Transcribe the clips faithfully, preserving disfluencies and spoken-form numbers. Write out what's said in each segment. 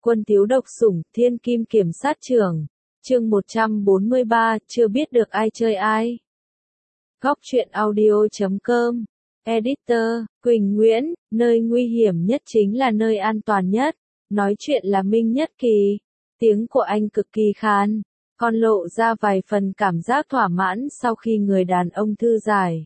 Quân thiếu độc sủng, thiên kim kiểm sát trưởng. Chương một trăm bốn mươi ba, chưa biết được ai chơi ai. Góc truyện audio chấm com. Editor, Quỳnh Nguyễn, nơi nguy hiểm nhất chính là nơi an toàn nhất. Nói chuyện là Minh Nhất Kỳ. Tiếng của anh cực kỳ khan, còn lộ ra vài phần cảm giác thỏa mãn sau khi người đàn ông thư giải.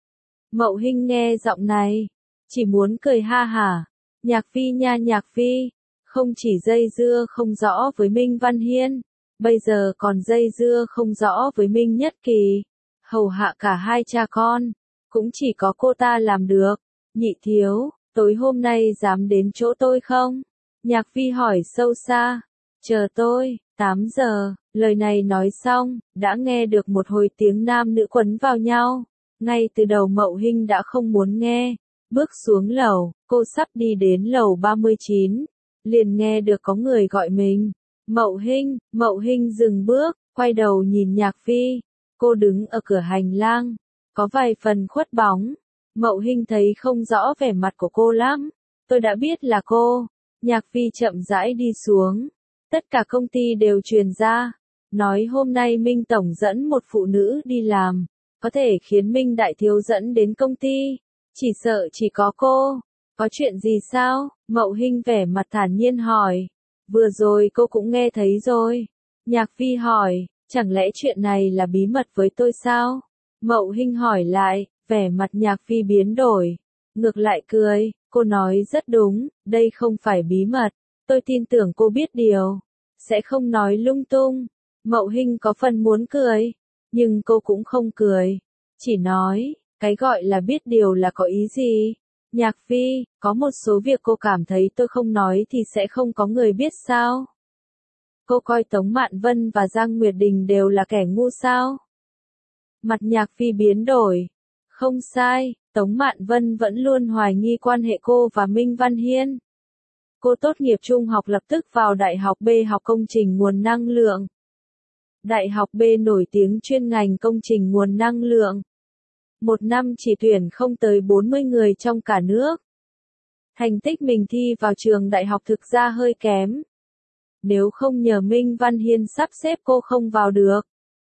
Mậu Hinh nghe giọng này, chỉ muốn cười ha hả. Nhạc Phi nha Nhạc Phi, không chỉ dây dưa không rõ với Minh Văn Hiên, bây giờ còn dây dưa không rõ với Minh Nhất Kỳ. Hầu hạ cả hai cha con, cũng chỉ có cô ta làm được. Nhị thiếu, tối hôm nay dám đến chỗ tôi không? Nhạc Phi hỏi sâu xa. Chờ tôi, tám giờ, lời này nói xong, đã nghe được một hồi tiếng nam nữ quấn vào nhau. Ngay từ đầu Mậu Hinh đã không muốn nghe. Bước xuống lầu, cô sắp đi đến lầu ba mươi chín, liền nghe được có người gọi mình. Mậu Hinh, Mậu Hinh dừng bước, quay đầu nhìn Nhạc Phi. Cô đứng ở cửa hành lang, có vài phần khuất bóng. Mậu Hinh thấy không rõ vẻ mặt của cô lắm. Tôi đã biết là cô. Nhạc Phi chậm rãi đi xuống. Tất cả công ty đều truyền ra, nói hôm nay Minh Tổng dẫn một phụ nữ đi làm, có thể khiến Minh Đại Thiếu dẫn đến công ty. Chỉ sợ chỉ có cô. Có chuyện gì sao? Mậu Hinh vẻ mặt thản nhiên hỏi. Vừa rồi cô cũng nghe thấy rồi. Nhạc Phi hỏi, chẳng lẽ chuyện này là bí mật với tôi sao? Mậu Hinh hỏi lại, vẻ mặt Nhạc Phi biến đổi. Ngược lại cười, cô nói rất đúng, đây không phải bí mật. Tôi tin tưởng cô biết điều, sẽ không nói lung tung. Mậu Hinh có phần muốn cười, nhưng cô cũng không cười. Chỉ nói, cái gọi là biết điều là có ý gì? Nhạc Phi, có một số việc cô cảm thấy tôi không nói thì sẽ không có người biết sao? Cô coi Tống Mạn Vân và Giang Nguyệt Đình đều là kẻ ngu sao? Mặt Nhạc Phi biến đổi. Không sai, Tống Mạn Vân vẫn luôn hoài nghi quan hệ cô và Minh Văn Hiên. Cô tốt nghiệp trung học lập tức vào Đại học B học công trình nguồn năng lượng. Đại học B nổi tiếng chuyên ngành công trình nguồn năng lượng. Một năm chỉ tuyển không tới bốn mươi người trong cả nước. Thành tích mình thi vào trường đại học thực ra hơi kém. Nếu không nhờ Minh Văn Hiên sắp xếp cô không vào được.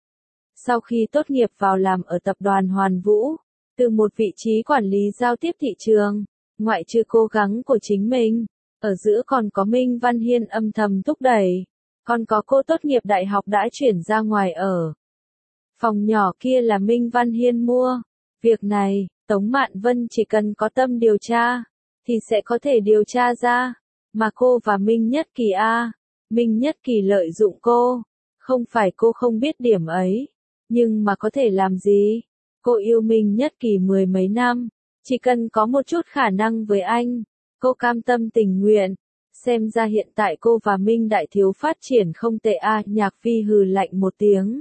Sau khi tốt nghiệp vào làm ở tập đoàn Hoàn Vũ, từ một vị trí quản lý giao tiếp thị trường, ngoại trừ cố gắng của chính mình, ở giữa còn có Minh Văn Hiên âm thầm thúc đẩy, còn có cô tốt nghiệp đại học đã chuyển ra ngoài ở. Phòng nhỏ kia là Minh Văn Hiên mua. Việc này, Tống Mạn Vân chỉ cần có tâm điều tra, thì sẽ có thể điều tra ra. Mà cô và Minh Nhất Kỳ a, Minh Nhất Kỳ lợi dụng cô. Không phải cô không biết điểm ấy, nhưng mà có thể làm gì? Cô yêu Minh Nhất Kỳ mười mấy năm, chỉ cần có một chút khả năng với anh, cô cam tâm tình nguyện. Xem ra hiện tại cô và Minh Đại Thiếu phát triển không tệ a. Nhạc Phi hừ lạnh một tiếng.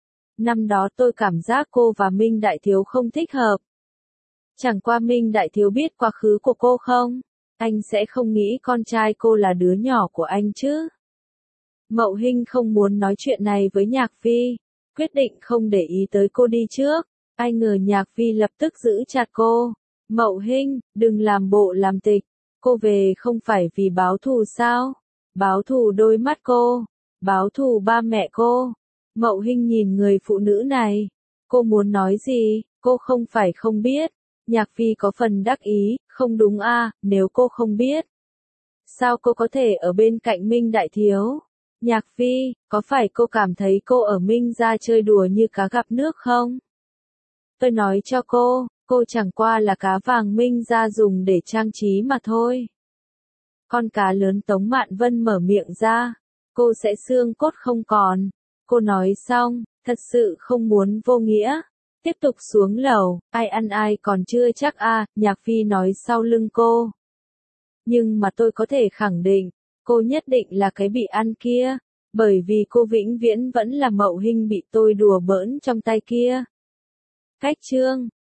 Năm đó tôi cảm giác cô và Minh Đại Thiếu không thích hợp. Chẳng qua Minh Đại Thiếu biết quá khứ của cô không? Anh sẽ không nghĩ con trai cô là đứa nhỏ của anh chứ? Mậu Hinh không muốn nói chuyện này với Nhạc Phi, quyết định không để ý tới cô đi trước. Ai ngờ Nhạc Phi lập tức giữ chặt cô. Mậu Hinh, đừng làm bộ làm tịch. Cô về không phải vì báo thù sao? Báo thù đôi mắt cô, báo thù ba mẹ cô. Mậu Hinh nhìn người phụ nữ này. Cô muốn nói gì? Cô không phải không biết. Nhạc Phi có phần đắc ý. Không đúng a, à, nếu cô không biết, sao cô có thể ở bên cạnh Minh Đại Thiếu? Nhạc Phi, có phải cô cảm thấy cô ở Minh gia chơi đùa như cá gặp nước không? Tôi nói cho cô, cô chẳng qua là cá vàng Minh gia dùng để trang trí mà thôi. Con cá lớn Tống Mạn Vân mở miệng ra, cô sẽ xương cốt không còn. Cô nói xong, thật sự không muốn vô nghĩa. Tiếp tục xuống lầu, ai ăn ai còn chưa chắc a. À, Nhạc Phi nói sau lưng cô. Nhưng mà tôi có thể khẳng định, cô nhất định là cái bị ăn kia, bởi vì cô vĩnh viễn vẫn là Mậu Hinh bị tôi đùa bỡn trong tay kia. Cách chương